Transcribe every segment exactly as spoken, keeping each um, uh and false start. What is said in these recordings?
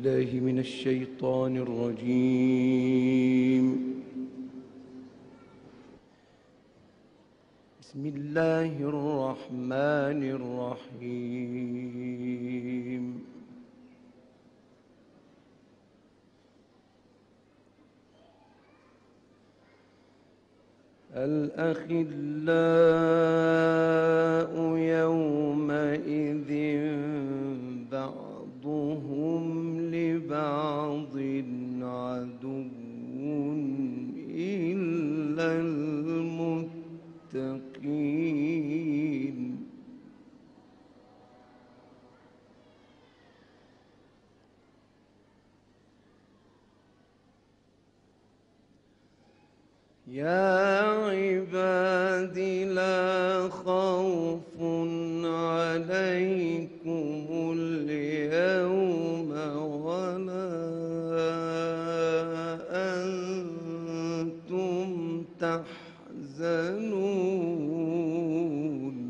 بالله من الشيطان الرجيم. بسم الله الرحمن الرحيم. الأخلاء يومئذ بعضهم لبعض عدو إلا المتقين. يا عباد لا خوف عليكم اليوم ولا أنتم تحزنون.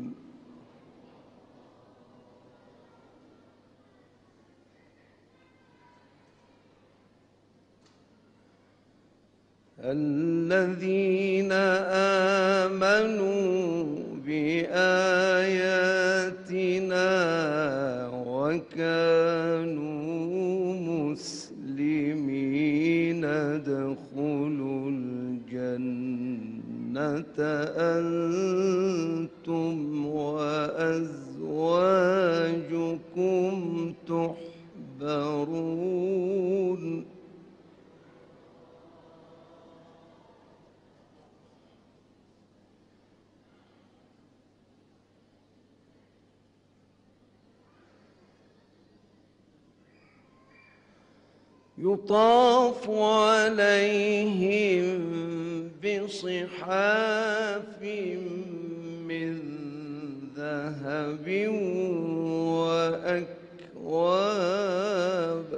الذين آمنوا بآياتنا وكانوا مسلمين ادخلوا الجنة أنتم وأزواجكم تحبرون. يطاف عليهم بصحاف من ذهب وأكواب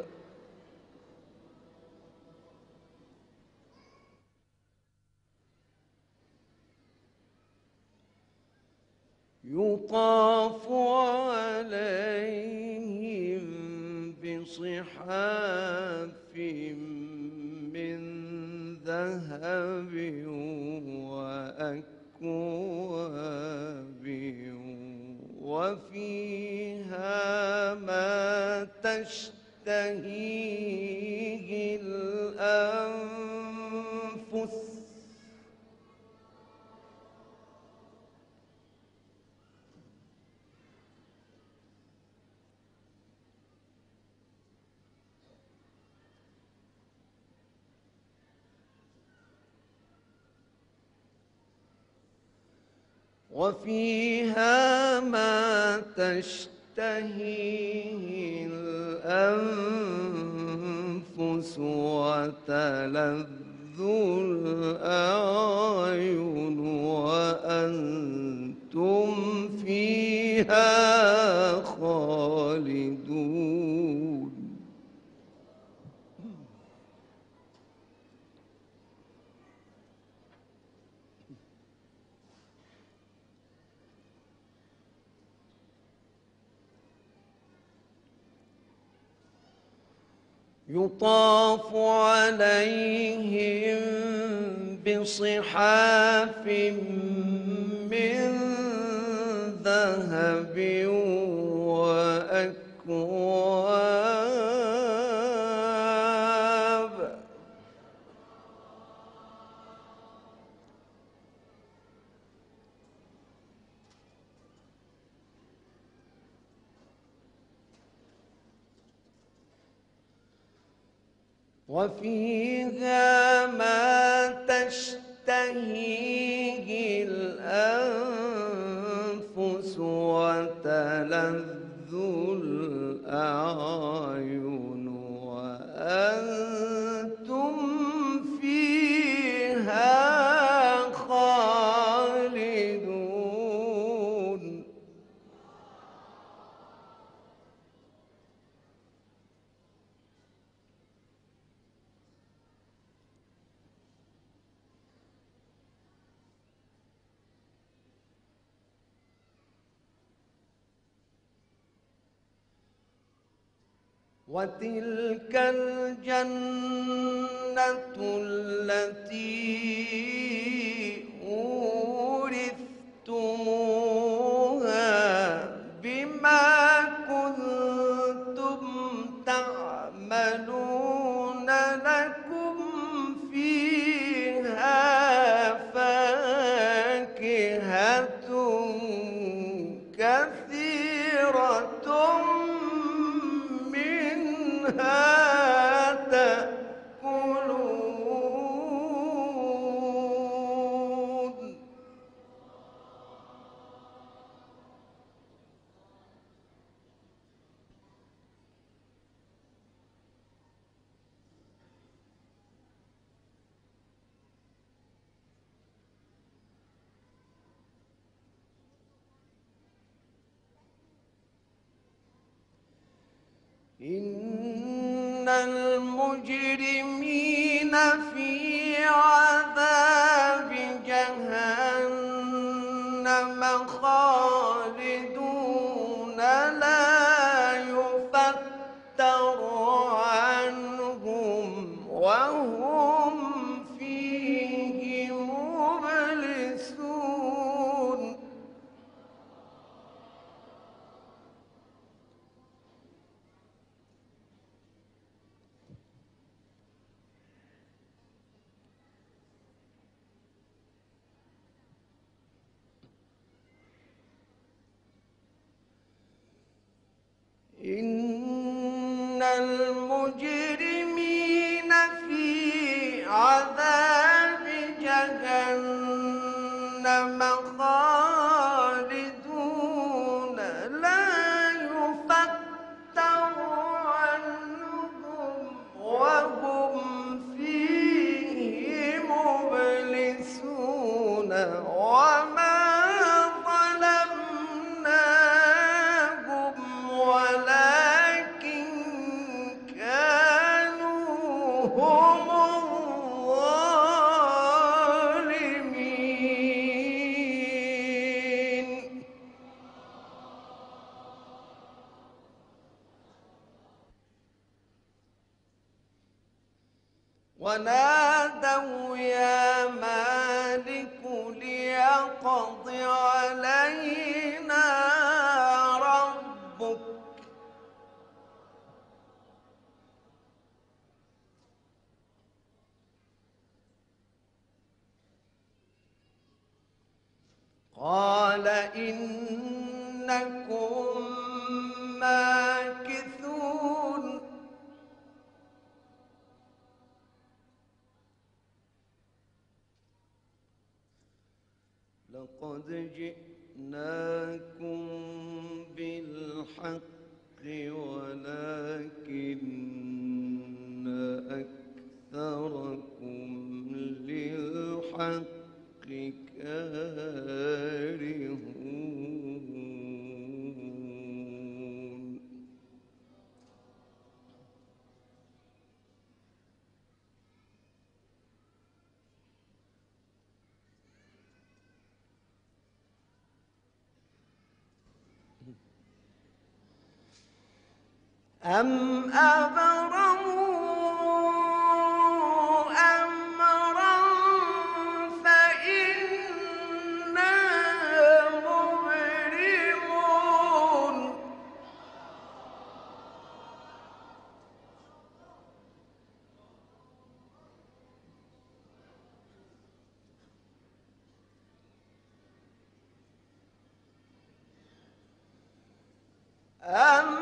يطاف عليهم بصحاف من ذهب وأكواب وفيها ما تشتهيه الأنفس وفيها ما تشتهيه الأنفس وتلذ الأعين وأنتم فيها خالدون. يطاف عليهم بصحاف من ذهب وأكواب وفيها ما تشتهيه الأنفس وتلذ الأعين وأنتم فيها خالدون. وتلك الجنة التي أورثتموها بما كنتم تعملون لكم فيها فاكهة كثيرة منها تأكلون. إن المجرمين في عذاب جهنم خالدون لا يفتر عنهم وهم فيه مبلسون. إن المجرمين في عذاب جهنم خالدون لا يفتر عنهم وهم فيه مبلسون. وما ولكن كانوا هم الظالمين. ونادوا يا مالك ليقض علينا ربك قال إنكم ماكثون. لقد جئناكم بالحق ولكن أكثركم للحق كارهون. أم أبرموا أمرا فإنا مبرمون. أم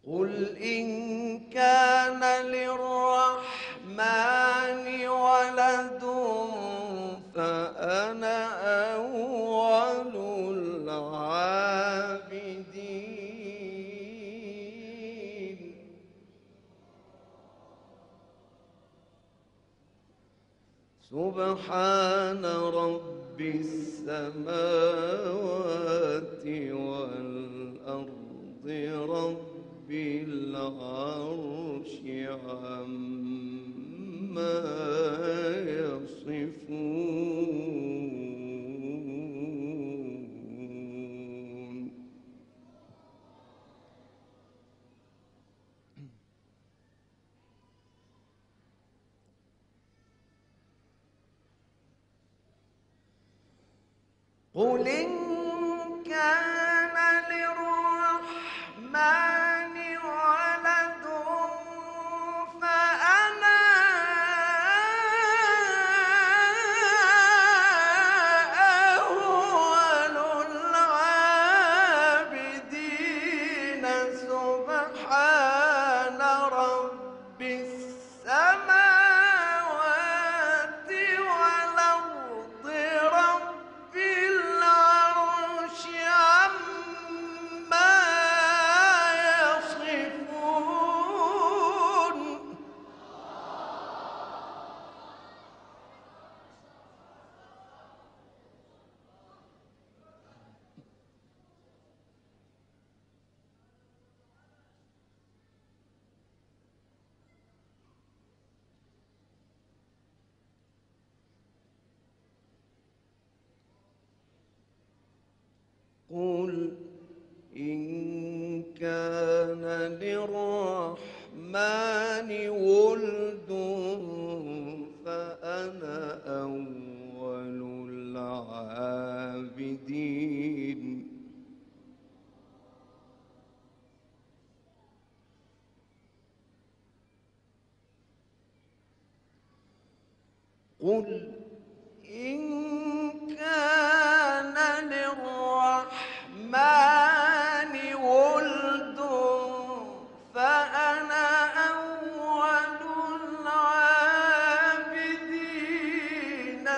قل إن كان للرحمن ولد فأنا أول العابدين. سبحان رب السماوات والأرض رب العرش عما يصفون. قل إن كان للرحمن ولد فأنا أول العابدين. سبحان رب السماوات والأرض رب العرش عما يصفون. قل إن كان للرحمن ولد فأنا أول العابدين. قل إن كان للرحمن ولد فأنا أول العابدين.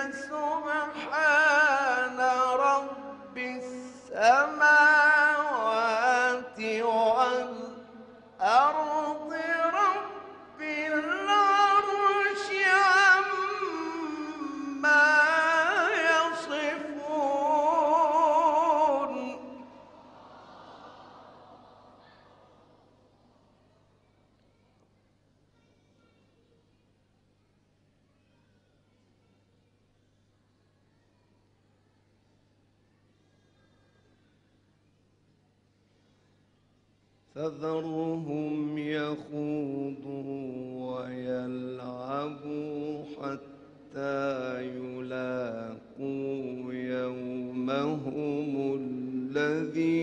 سبحان رب السماوات والأرض رب العرش عما يصفون. فذرهم يخوضوا ويلعبوا حتى يلاقوا يومهم الذي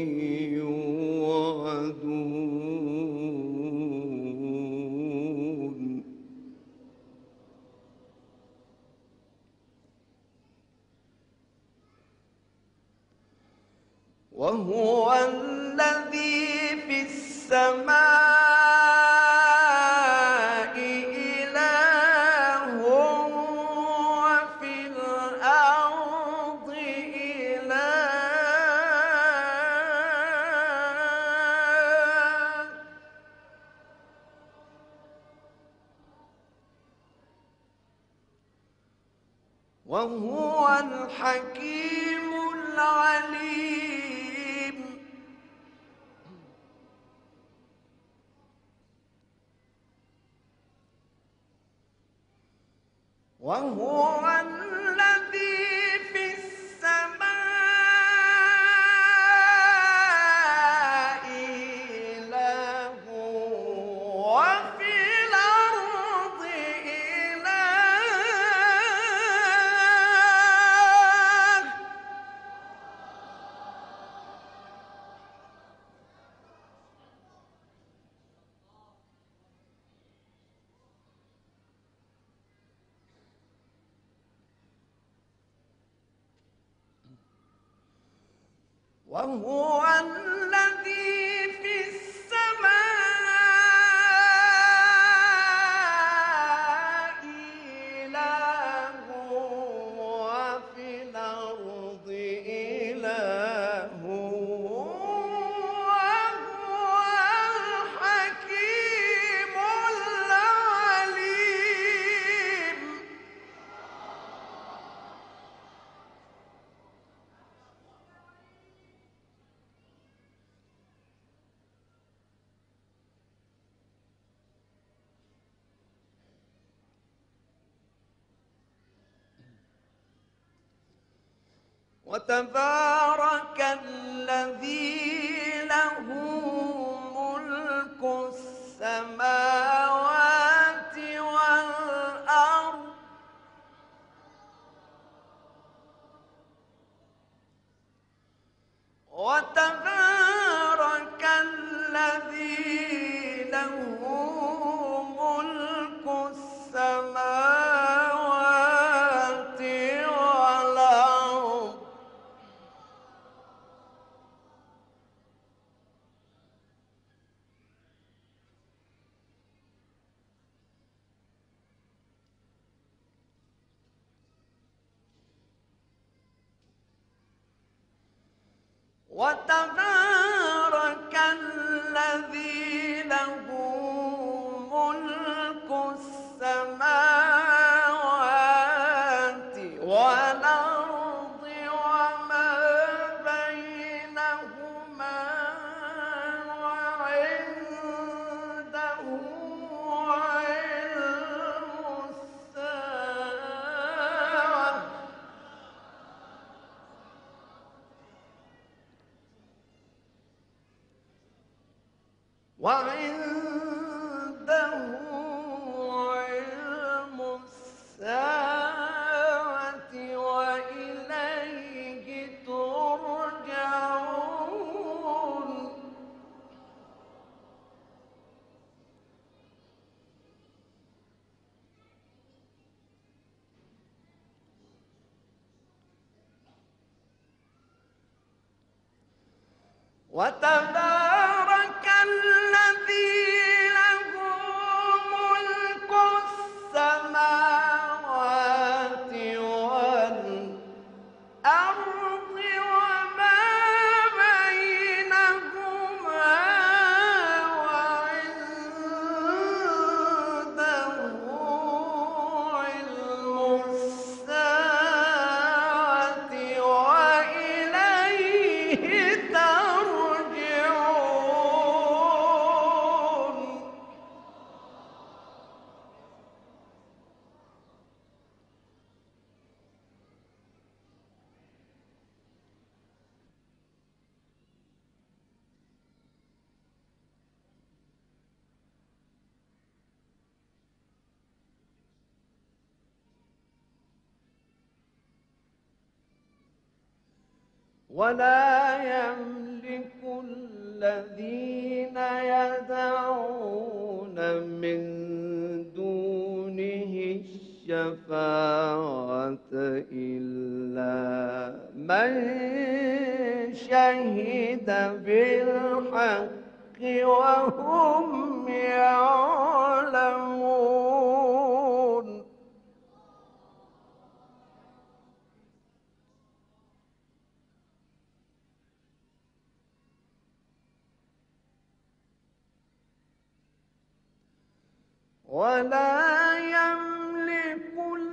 يوعدون. وهو الذي في السماء إله وفي الأرض إله. وهو الحكيم العليم. وهو الذي في السماء إله وفي الأرض إله. وهو الذي في السماء وتبارك الذي له ملك السماوات والأرض وتبارك الذي له ملك السماوات والأرض وتبارك الذي له ملك السماوات والأرض وما بينهما وعنده علم الساعة وعنده علم الساعة وإليه ترجعون وتبارك الذي له ملك السماوات والأرض وما بينهما وعنده علم الساعة وإليه ترجعون ولا يملك الذين يدعون من دونه الشفاعة إلا من شهد بالحق وهم يعلمون ولا يملك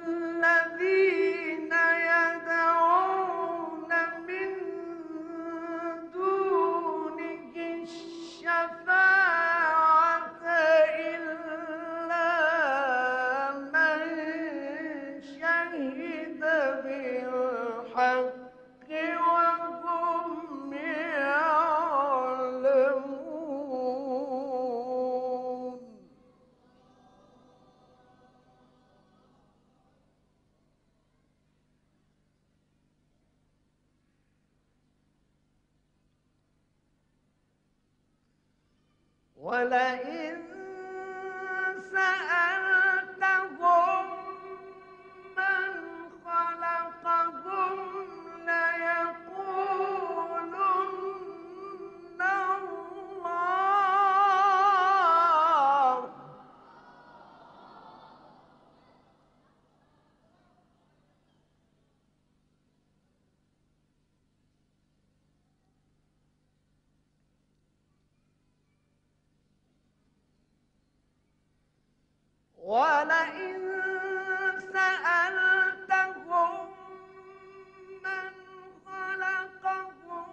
الذين يدعون من دونه الشفاعة إلا من شهد بالحق وهم يعلمون ولئن سألتهم من خلقهم ليقولن الله ولئن سألتهم من خلقهم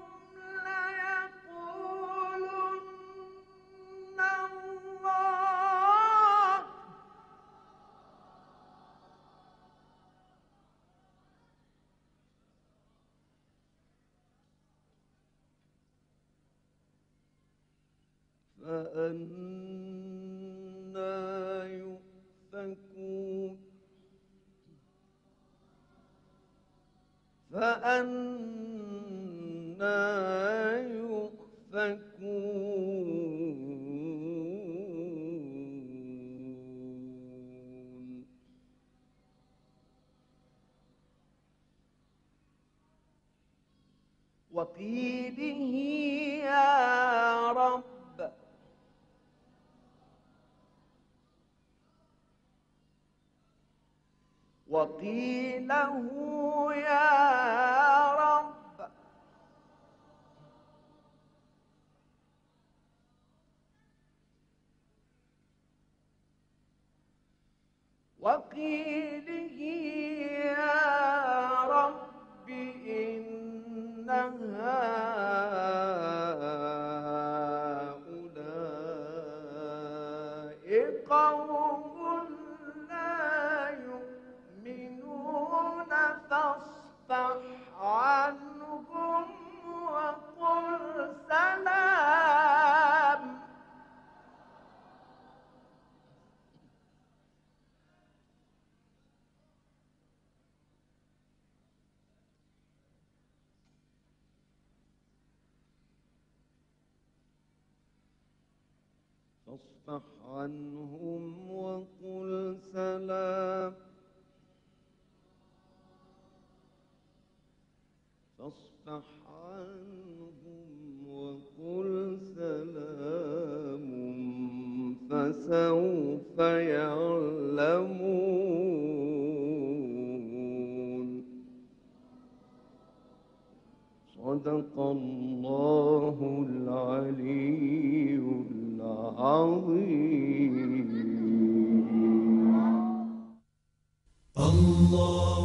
ليقولن الله فأنى يؤفكون فأنى يؤفكون وقيله يا رب وقيله يا رب وقيله يا رب إن هؤلاء قوم فاصفح عنهم وقل سلام فاصفح عنهم وقل سلام فاصفح عنهم وقل سلام فسوف يعلمون صدق الله العلي العظيم. الله